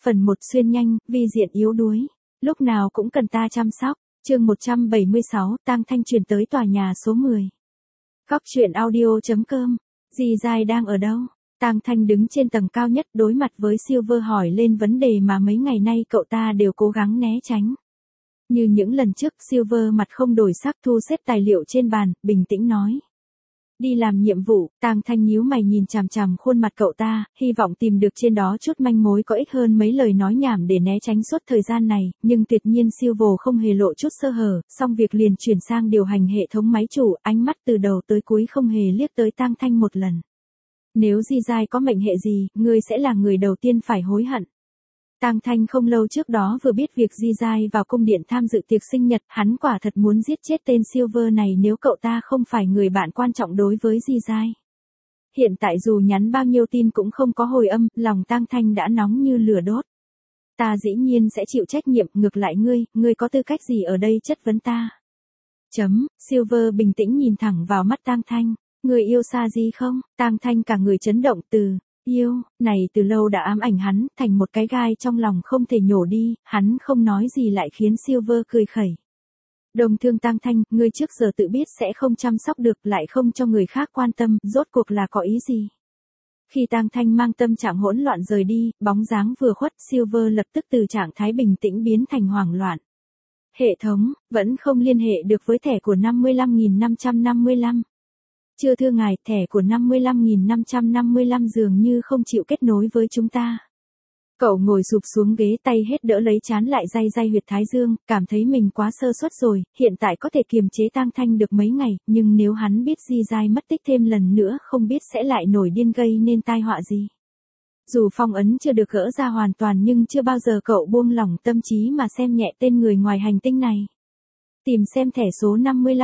Phần 1 xuyên nhanh, vi diện yếu đuối. Lúc nào cũng cần ta chăm sóc. Chương 176, Tang Thanh chuyển tới tòa nhà số 10. Góc truyện audio.com. Dì dai đang ở đâu? Tang Thanh đứng trên tầng cao nhất đối mặt với Silver hỏi lên vấn đề mà mấy ngày nay cậu ta đều cố gắng né tránh. Như những lần trước, Silver mặt không đổi sắc thu xếp tài liệu trên bàn, bình tĩnh nói. Đi làm nhiệm vụ. Tang Thanh nhíu mày nhìn chằm chằm khuôn mặt cậu ta, hy vọng tìm được trên đó chút manh mối có ích hơn mấy lời nói nhảm để né tránh suốt thời gian này, nhưng tuyệt nhiên Silver không hề lộ chút sơ hở, xong việc liền chuyển sang điều hành hệ thống máy chủ, ánh mắt từ đầu tới cuối không hề liếc tới Tang Thanh một lần. Nếu Di Giai có mệnh hệ gì, ngươi sẽ là người đầu tiên phải hối hận. Tang Thanh không lâu trước đó vừa biết việc Di Giai vào cung điện tham dự tiệc sinh nhật, hắn quả thật muốn giết chết tên Silver này nếu cậu ta không phải người bạn quan trọng đối với Di Giai. Hiện tại dù nhắn bao nhiêu tin cũng không có hồi âm, lòng Tang Thanh đã nóng như lửa đốt. Ta dĩ nhiên sẽ chịu trách nhiệm, ngược lại ngươi có tư cách gì ở đây chất vấn ta? Silver bình tĩnh nhìn thẳng vào mắt Tang Thanh. Người yêu Sa Di không? Tang Thanh cả người chấn động, từ yêu này từ lâu đã ám ảnh hắn, thành một cái gai trong lòng không thể nhổ đi, hắn không nói gì lại khiến Silver cười khẩy. Đồng thương Tang Thanh, ngươi trước giờ tự biết sẽ không chăm sóc được lại không cho người khác quan tâm, rốt cuộc là có ý gì? Khi Tang Thanh mang tâm trạng hỗn loạn rời đi, bóng dáng vừa khuất, Silver lập tức từ trạng thái bình tĩnh biến thành hoảng loạn. Hệ thống, vẫn không liên hệ được với thẻ của 55.555. Chưa thưa ngài, thẻ của 55.555 dường như không chịu kết nối với chúng ta. Cậu ngồi sụp xuống ghế, tay hết đỡ lấy trán lại day huyệt thái dương, cảm thấy mình quá sơ suất rồi, hiện tại có thể kiềm chế Tang Thanh được mấy ngày, nhưng nếu hắn biết Di Giai mất tích thêm lần nữa không biết sẽ lại nổi điên gây nên tai họa gì. Dù phong ấn chưa được gỡ ra hoàn toàn nhưng chưa bao giờ cậu buông lỏng tâm trí mà xem nhẹ tên người ngoài hành tinh này. Tìm xem thẻ số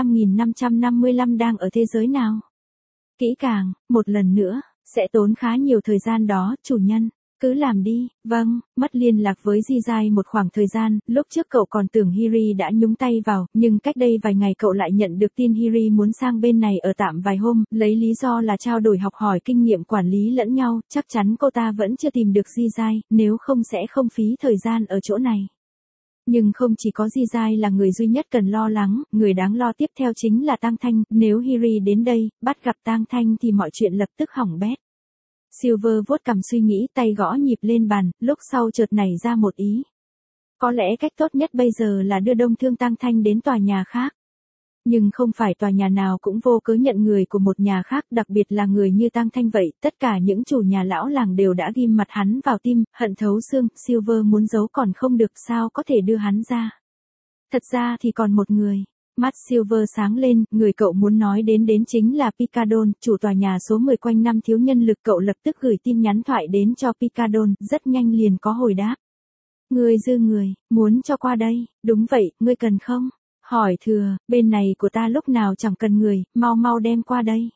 55.555 đang ở thế giới nào. Kỹ càng, một lần nữa, sẽ tốn khá nhiều thời gian đó, chủ nhân. Cứ làm đi. Vâng. Mất liên lạc với Di Giai một khoảng thời gian, lúc trước cậu còn tưởng Hiri đã nhúng tay vào, nhưng cách đây vài ngày cậu lại nhận được tin Hiri muốn sang bên này ở tạm vài hôm, lấy lý do là trao đổi học hỏi kinh nghiệm quản lý lẫn nhau, chắc chắn cô ta vẫn chưa tìm được Di Giai, nếu không sẽ không phí thời gian ở chỗ này. Nhưng không chỉ có Di Giai là người duy nhất cần lo lắng, người đáng lo tiếp theo chính là Tang Thanh, nếu Hiri đến đây, bắt gặp Tang Thanh thì mọi chuyện lập tức hỏng bét. Silver vuốt cằm suy nghĩ, tay gõ nhịp lên bàn, lúc sau chợt nảy ra một ý. Có lẽ cách tốt nhất bây giờ là đưa Đông Thương Tang Thanh đến tòa nhà khác. Nhưng không phải tòa nhà nào cũng vô cớ nhận người của một nhà khác, đặc biệt là người như Tang Thanh vậy, tất cả những chủ nhà lão làng đều đã ghim mặt hắn vào tim, hận thấu xương, Silver muốn giấu còn không được sao có thể đưa hắn ra. Thật ra thì còn một người. Mắt Silver sáng lên, người cậu muốn nói đến chính là Picadon, chủ tòa nhà số 10 quanh năm thiếu nhân lực. Cậu lập tức gửi tin nhắn thoại đến cho Picadon, rất nhanh liền có hồi đáp. Ngươi dư người, muốn cho qua đây, đúng vậy, ngươi cần không? Hỏi thừa, bên này của ta lúc nào chẳng cần người, mau đem qua đây.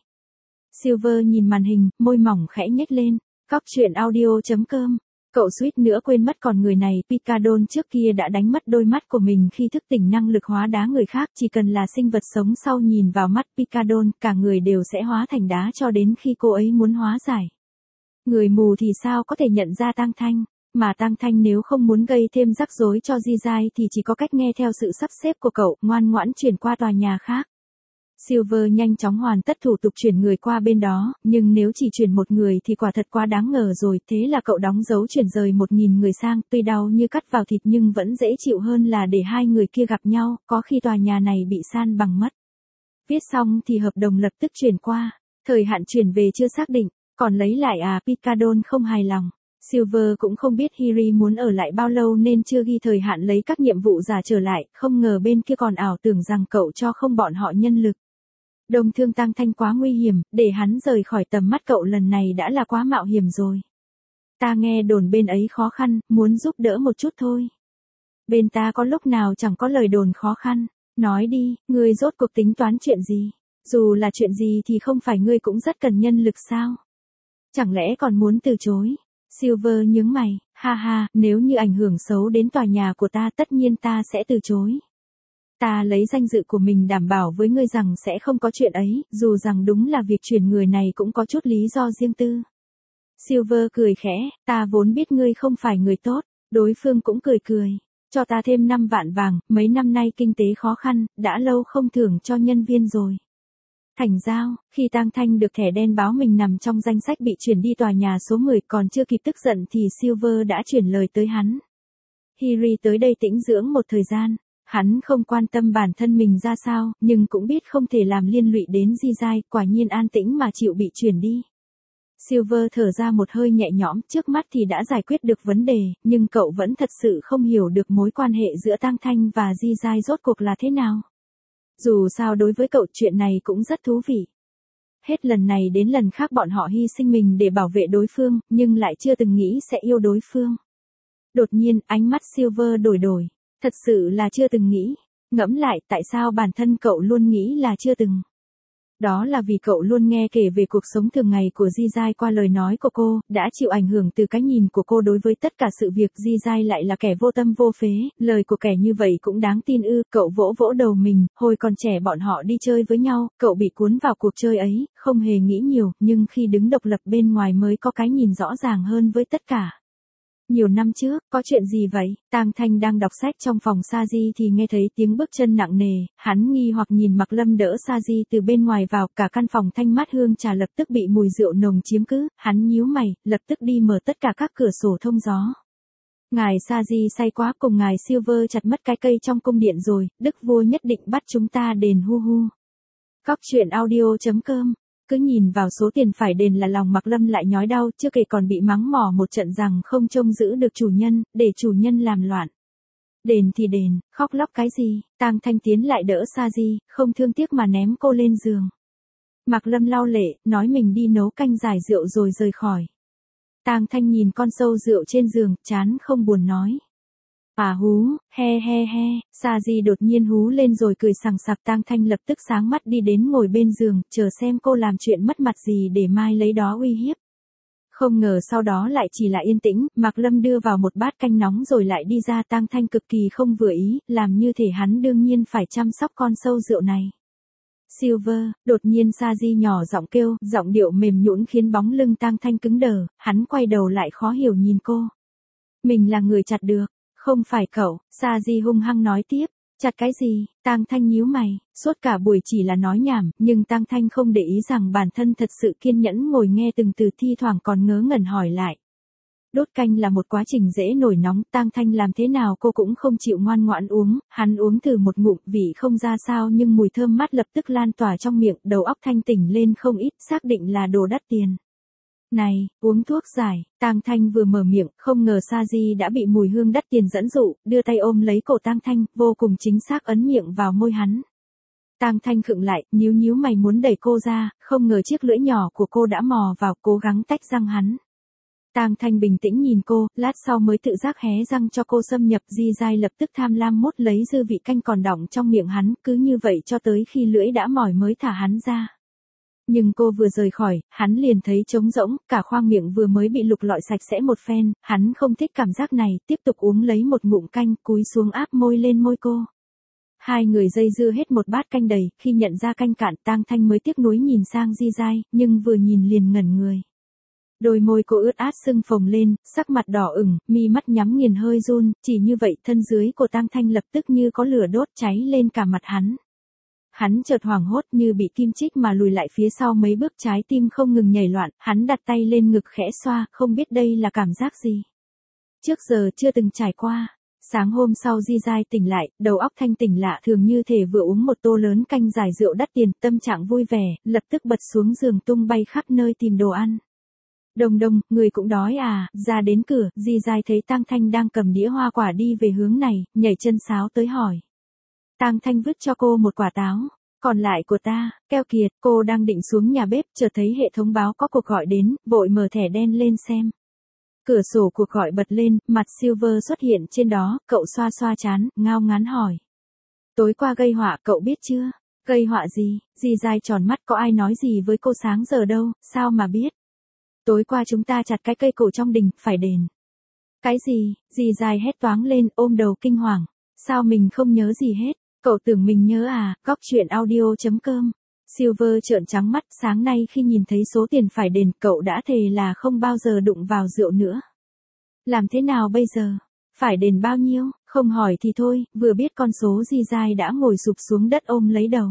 Silver nhìn màn hình, môi mỏng khẽ nhếch lên, góc truyện audio.com. Cậu suýt nữa quên mất còn người này, Picadon trước kia đã đánh mất đôi mắt của mình khi thức tỉnh năng lực hóa đá người khác, chỉ cần là sinh vật sống sau nhìn vào mắt Picadon, cả người đều sẽ hóa thành đá cho đến khi cô ấy muốn hóa giải. Người mù thì sao có thể nhận ra Tang Thanh, mà Tang Thanh nếu không muốn gây thêm rắc rối cho Di Giai thì chỉ có cách nghe theo sự sắp xếp của cậu, ngoan ngoãn chuyển qua tòa nhà khác. Silver nhanh chóng hoàn tất thủ tục chuyển người qua bên đó, nhưng nếu chỉ chuyển một người thì quả thật quá đáng ngờ rồi, thế là cậu đóng dấu chuyển rời 1.000 người sang, tuy đau như cắt vào thịt nhưng vẫn dễ chịu hơn là để hai người kia gặp nhau, có khi tòa nhà này bị san bằng mất. Viết xong thì hợp đồng lập tức chuyển qua, thời hạn chuyển về chưa xác định, còn lấy lại Picadon không hài lòng. Silver cũng không biết Hiri muốn ở lại bao lâu nên chưa ghi thời hạn lấy các nhiệm vụ giả trở lại, không ngờ bên kia còn ảo tưởng rằng cậu cho không bọn họ nhân lực. Đông Thương Tang Thanh quá nguy hiểm, để hắn rời khỏi tầm mắt cậu lần này đã là quá mạo hiểm rồi. Ta nghe đồn bên ấy khó khăn, muốn giúp đỡ một chút thôi. Bên ta có lúc nào chẳng có lời đồn khó khăn, nói đi, ngươi rốt cuộc tính toán chuyện gì? Dù là chuyện gì thì không phải ngươi cũng rất cần nhân lực sao? Chẳng lẽ còn muốn từ chối? Silver nhướng mày, ha, nếu như ảnh hưởng xấu đến tòa nhà của ta tất nhiên ta sẽ từ chối. Ta lấy danh dự của mình đảm bảo với ngươi rằng sẽ không có chuyện ấy, dù rằng đúng là việc chuyển người này cũng có chút lý do riêng tư. Silver cười khẽ, ta vốn biết ngươi không phải người tốt, Đối phương cũng cười cười. Cho ta thêm 5 vạn vàng, mấy năm nay kinh tế khó khăn, đã lâu không thưởng cho nhân viên rồi. Thành giao, khi Tang Thanh được thẻ đen báo mình nằm trong danh sách bị chuyển đi tòa nhà số 10 còn chưa kịp tức giận thì Silver đã chuyển lời tới hắn. Hiri tới đây tĩnh dưỡng một thời gian. Hắn không quan tâm bản thân mình ra sao, nhưng cũng biết không thể làm liên lụy đến Jizai, quả nhiên an tĩnh mà chịu bị chuyển đi. Silver thở ra một hơi nhẹ nhõm, trước mắt thì đã giải quyết được vấn đề, nhưng cậu vẫn thật sự không hiểu được mối quan hệ giữa Tang Thanh và Jizai rốt cuộc là thế nào. Dù sao đối với cậu chuyện này cũng rất thú vị. Hết lần này đến lần khác bọn họ hy sinh mình để bảo vệ đối phương, nhưng lại chưa từng nghĩ sẽ yêu đối phương. Đột nhiên, ánh mắt Silver đổi. Thật sự là chưa từng nghĩ. Ngẫm lại tại sao bản thân cậu luôn nghĩ là chưa từng. Đó là vì cậu luôn nghe kể về cuộc sống thường ngày của Jizai qua lời nói của cô, đã chịu ảnh hưởng từ cái nhìn của cô đối với tất cả sự việc. Jizai lại là kẻ vô tâm vô phế, lời của kẻ như vậy cũng đáng tin ư. Cậu vỗ vỗ đầu mình, hồi còn trẻ bọn họ đi chơi với nhau, cậu bị cuốn vào cuộc chơi ấy, không hề nghĩ nhiều, nhưng khi đứng độc lập bên ngoài mới có cái nhìn rõ ràng hơn với tất cả. Nhiều năm trước, có chuyện gì vậy? Tang Thanh đang đọc sách trong phòng Sa-di thì nghe thấy tiếng bước chân nặng nề, hắn nghi hoặc nhìn Mạc Lâm đỡ Sa-di từ bên ngoài vào, cả căn phòng thanh mát hương trà lập tức bị mùi rượu nồng chiếm cứ, hắn nhíu mày, lập tức đi mở tất cả các cửa sổ thông gió. Ngài Sa-di say quá, cùng ngài Silver chặt mất cái cây trong cung điện rồi, đức vua nhất định bắt chúng ta đền hu hu. Cóc truyện audio.com. Cứ nhìn vào số tiền phải đền là lòng Mạc Lâm lại nhói đau, chưa kể còn bị mắng mỏ một trận rằng không trông giữ được chủ nhân, để chủ nhân làm loạn. Đền thì đền, khóc lóc cái gì? Tang Thanh tiến lại đỡ Sa-di, không thương tiếc mà ném cô lên giường. Mạc Lâm lau lệ, nói mình đi nấu canh giải rượu rồi rời khỏi. Tang Thanh nhìn con sâu rượu trên giường, chán không buồn nói. À hú, he, Sa-di đột nhiên hú lên rồi cười sằng sặc. Tang Thanh lập tức sáng mắt đi đến ngồi bên giường, chờ xem cô làm chuyện mất mặt gì để mai lấy đó uy hiếp. Không ngờ sau đó lại chỉ là yên tĩnh, Mạc Lâm đưa vào một bát canh nóng rồi lại đi ra. Tang Thanh cực kỳ không vừa ý, làm như thể hắn đương nhiên phải chăm sóc con sâu rượu này. Silver, đột nhiên Sa-di nhỏ giọng kêu, giọng điệu mềm nhũn khiến bóng lưng Tang Thanh cứng đờ, hắn quay đầu lại khó hiểu nhìn cô. Mình là người chặt được. Không phải cậu, Sa-di hung hăng nói tiếp, chặt cái gì? Tang Thanh nhíu mày, suốt cả buổi chỉ là nói nhảm, nhưng Tang Thanh không để ý rằng bản thân thật sự kiên nhẫn ngồi nghe từng từ, thi thoảng còn ngớ ngẩn hỏi lại. Đốt canh là một quá trình dễ nổi nóng, Tang Thanh làm thế nào cô cũng không chịu ngoan ngoãn uống, hắn uống thử một ngụm, vị không ra sao nhưng mùi thơm mát lập tức lan tỏa trong miệng, đầu óc thanh tỉnh lên không ít, xác định là đồ đắt tiền. Này, uống thuốc giải. Tang Thanh vừa mở miệng, không ngờ Sa-di đã bị mùi hương đắt tiền dẫn dụ, đưa tay ôm lấy cổ Tang Thanh, vô cùng chính xác ấn miệng vào môi hắn. Tang Thanh khựng lại, nhíu mày muốn đẩy cô ra, không ngờ chiếc lưỡi nhỏ của cô đã mò vào, cố gắng tách răng hắn. Tang Thanh bình tĩnh nhìn cô, lát sau mới tự giác hé răng cho cô xâm nhập. Jizai lập tức tham lam mốt lấy dư vị canh còn đọng trong miệng hắn, cứ như vậy cho tới khi lưỡi đã mỏi mới thả hắn ra. Nhưng cô vừa rời khỏi, hắn liền thấy trống rỗng, cả khoang miệng vừa mới bị lục lọi sạch sẽ một phen, hắn không thích cảm giác này, tiếp tục uống lấy một ngụm canh, cúi xuống áp môi lên môi cô. Hai người dây dưa hết một bát canh đầy, khi nhận ra canh cạn, Tang Thanh mới tiếc nuối nhìn sang Jizai, nhưng vừa nhìn liền ngẩn người. Đôi môi cô ướt át sưng phồng lên, sắc mặt đỏ ửng, mi mắt nhắm nghiền hơi run, chỉ như vậy thân dưới của Tang Thanh lập tức như có lửa đốt cháy lên cả mặt hắn. Hắn chợt hoảng hốt như bị kim chích mà lùi lại phía sau mấy bước, trái tim không ngừng nhảy loạn, hắn đặt tay lên ngực khẽ xoa, không biết đây là cảm giác gì. Trước giờ chưa từng trải qua. Sáng hôm sau Jizai tỉnh lại, đầu óc thanh tỉnh lạ thường như thể vừa uống một tô lớn canh giải rượu đắt tiền, tâm trạng vui vẻ, lập tức bật xuống giường tung bay khắp nơi tìm đồ ăn. Đồng, người cũng đói à? Ra đến cửa, Jizai thấy Tang Thanh đang cầm đĩa hoa quả đi về hướng này, nhảy chân sáo tới hỏi. Tang Thanh vứt cho cô một quả táo. Còn lại của ta, keo kiệt. Cô đang định xuống nhà bếp, chợt thấy hệ thống báo có cuộc gọi đến, vội mở thẻ đen lên xem. Cửa sổ cuộc gọi bật lên, mặt Silver xuất hiện trên đó, cậu xoa xoa trán, ngao ngán hỏi. Tối qua gây họa, cậu biết chưa? Gây họa gì? Jizai tròn mắt, có ai nói gì với cô sáng giờ đâu, sao mà biết? Tối qua chúng ta chặt cái cây cổ trong đình, phải đền. Cái gì? Jizai hét toáng lên, ôm đầu kinh hoàng. Sao mình không nhớ gì hết? Cậu tưởng mình nhớ à? Cóc truyện audio.com. Silver trợn trắng mắt, sáng nay khi nhìn thấy số tiền phải đền, cậu đã thề là không bao giờ đụng vào rượu nữa. Làm thế nào bây giờ? Phải đền bao nhiêu, không hỏi thì thôi, vừa biết con số Di Giai đã ngồi sụp xuống đất ôm lấy đầu.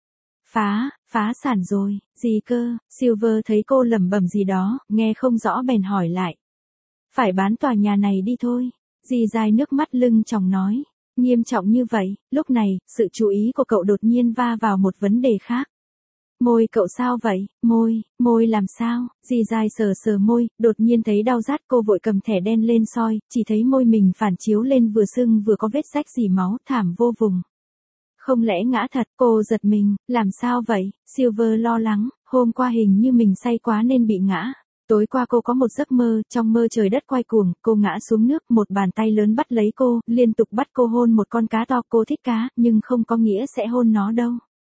Phá sản rồi, gì cơ, Silver thấy cô lẩm bẩm gì đó, nghe không rõ bèn hỏi lại. Phải bán tòa nhà này đi thôi, Di Giai nước mắt lưng tròng nói. Nghiêm trọng như vậy, lúc này, sự chú ý của cậu đột nhiên va vào một vấn đề khác. Môi cậu sao vậy, môi làm sao, Di Giai sờ sờ môi, đột nhiên thấy đau rát cô vội cầm thẻ đen lên soi, chỉ thấy môi mình phản chiếu lên vừa sưng vừa có vết rách rỉ máu, thảm vô vùng. Không lẽ ngã thật, cô giật mình, làm sao vậy, Silver lo lắng, hôm qua hình như mình say quá nên bị ngã. Tối qua cô có một giấc mơ, trong mơ trời đất quay cuồng, cô ngã xuống nước, một bàn tay lớn bắt lấy cô, liên tục bắt cô hôn một con cá to, cô thích cá, nhưng không có nghĩa sẽ hôn nó đâu.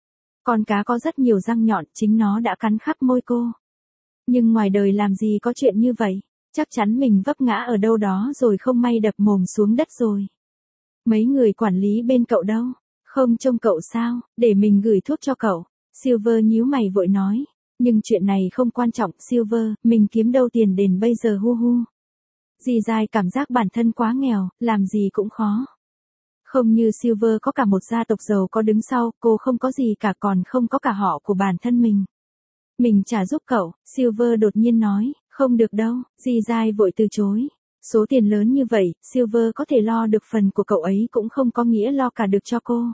Con cá có rất nhiều răng nhọn, chính nó đã cắn khắp môi cô. Nhưng ngoài đời làm gì có chuyện như vậy, chắc chắn mình vấp ngã ở đâu đó rồi không may đập mồm xuống đất rồi. Mấy người quản lý bên cậu đâu? Không trông cậu sao, để mình gửi thuốc cho cậu. Silver nhíu mày vội nói. Nhưng chuyện này không quan trọng, Silver, mình kiếm đâu tiền đền bây giờ hu hu. Di Giai cảm giác bản thân quá nghèo, làm gì cũng khó. Không như Silver có cả một gia tộc giàu có đứng sau, cô không có gì cả còn không có cả họ của bản thân mình. Mình trả giúp cậu, Silver đột nhiên nói, không được đâu, Di Giai vội từ chối. Số tiền lớn như vậy, Silver có thể lo được phần của cậu ấy cũng không có nghĩa lo cả được cho cô.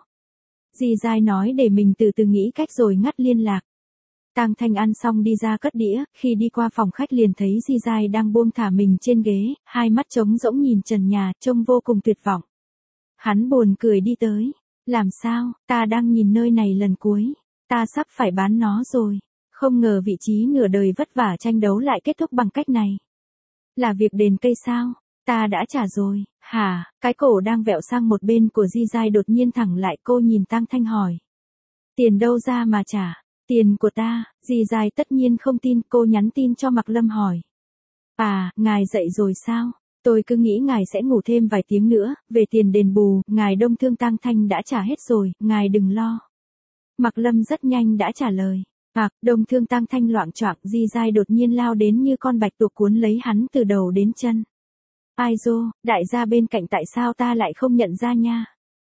Di Giai nói để mình từ từ nghĩ cách rồi ngắt liên lạc. Tang Thanh ăn xong đi ra cất đĩa, khi đi qua phòng khách liền thấy Di Giai đang buông thả mình trên ghế, hai mắt trống rỗng nhìn trần nhà, trông vô cùng tuyệt vọng. Hắn buồn cười đi tới, làm sao, ta đang nhìn nơi này lần cuối, ta sắp phải bán nó rồi, không ngờ vị trí nửa đời vất vả tranh đấu lại kết thúc bằng cách này. Là việc đền cây sao, ta đã trả rồi, hả, cái cổ đang vẹo sang một bên của Di Giai đột nhiên thẳng lại cô nhìn Tang Thanh hỏi. Tiền đâu ra mà trả? Tiền của ta, Di Giai tất nhiên không tin, cô nhắn tin cho Mạc Lâm hỏi. À, ngài dậy rồi sao? Tôi cứ nghĩ ngài sẽ ngủ thêm vài tiếng nữa, về tiền đền bù, ngài Đông Thương Tang Thanh đã trả hết rồi, ngài đừng lo. Mạc Lâm rất nhanh đã trả lời. Đông Thương Tang Thanh loạng choạng, Di Giai đột nhiên lao đến như con bạch tuộc cuốn lấy hắn từ đầu đến chân. Ai dô, đại gia bên cạnh tại sao ta lại không nhận ra nha?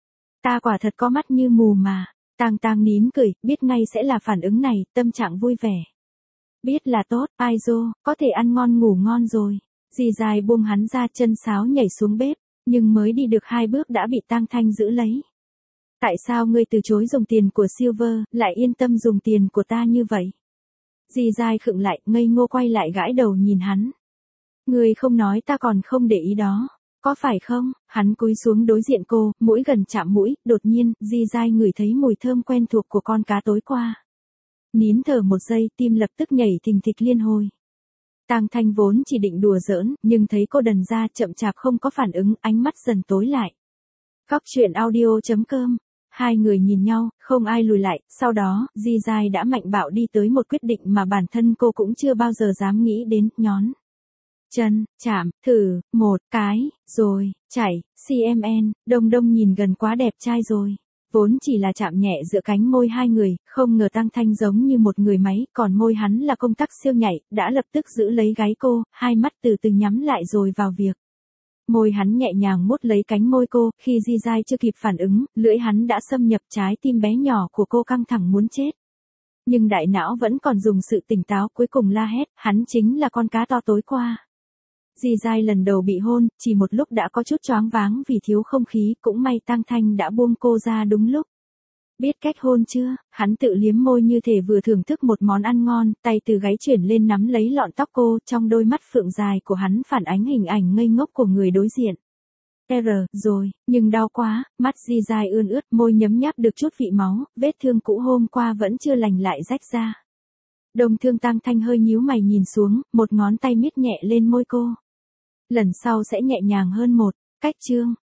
Ta quả thật có mắt như mù mà. Tang nín cười, biết ngay sẽ là phản ứng này, tâm trạng vui vẻ. Biết là tốt, ai dô, có thể ăn ngon ngủ ngon rồi. Di Giai buông hắn ra chân sáo nhảy xuống bếp, nhưng mới đi được 2 bước đã bị Tang Thanh giữ lấy. Tại sao ngươi từ chối dùng tiền của Silver, lại yên tâm dùng tiền của ta như vậy? Di Giai khựng lại, ngây ngô quay lại gãi đầu nhìn hắn. Ngươi không nói ta còn không để ý đó. Có phải không? Hắn cúi xuống đối diện cô, mũi gần chạm mũi, đột nhiên, Di Giai ngửi thấy mùi thơm quen thuộc của con cá tối qua. Nín thở một giây, tim lập tức nhảy thình thịch liên hồi. Tang Thanh vốn chỉ định đùa giỡn, nhưng thấy cô đần ra chậm chạp không có phản ứng, ánh mắt dần tối lại. Góc truyện audio.com. Hai người nhìn nhau, không ai lùi lại, sau đó, Di Giai đã mạnh bạo đi tới một quyết định mà bản thân cô cũng chưa bao giờ dám nghĩ đến, nhón chân, chạm, thử, một cái, rồi, chảy, CMN, Đông nhìn gần quá đẹp trai rồi. Vốn chỉ là chạm nhẹ giữa cánh môi hai người, không ngờ Tang Thanh giống như một người máy, còn môi hắn là công tắc siêu nhạy, đã lập tức giữ lấy gáy cô, hai mắt từ từ nhắm lại rồi vào việc. Môi hắn nhẹ nhàng mút lấy cánh môi cô, khi Di Giai chưa kịp phản ứng, lưỡi hắn đã xâm nhập trái tim bé nhỏ của cô căng thẳng muốn chết. Nhưng đại não vẫn còn dùng sự tỉnh táo, cuối cùng la hét, hắn chính là con cá to tối qua. Di Giai lần đầu bị hôn, chỉ một lúc đã có chút choáng váng vì thiếu không khí, cũng may Tang Thanh đã buông cô ra đúng lúc. Biết cách hôn chưa? Hắn tự liếm môi như thể vừa thưởng thức một món ăn ngon, tay từ gáy chuyển lên nắm lấy lọn tóc cô, trong đôi mắt phượng dài của hắn phản ánh hình ảnh ngây ngốc của người đối diện. Rồi, nhưng đau quá, mắt Di Giai ươn ướt, môi nhấm nháp được chút vị máu, vết thương cũ hôm qua vẫn chưa lành lại rách ra. Đông Thương Tang Thanh hơi nhíu mày nhìn xuống, một ngón tay miết nhẹ lên môi cô. Lần sau sẽ nhẹ nhàng hơn một, cách chương.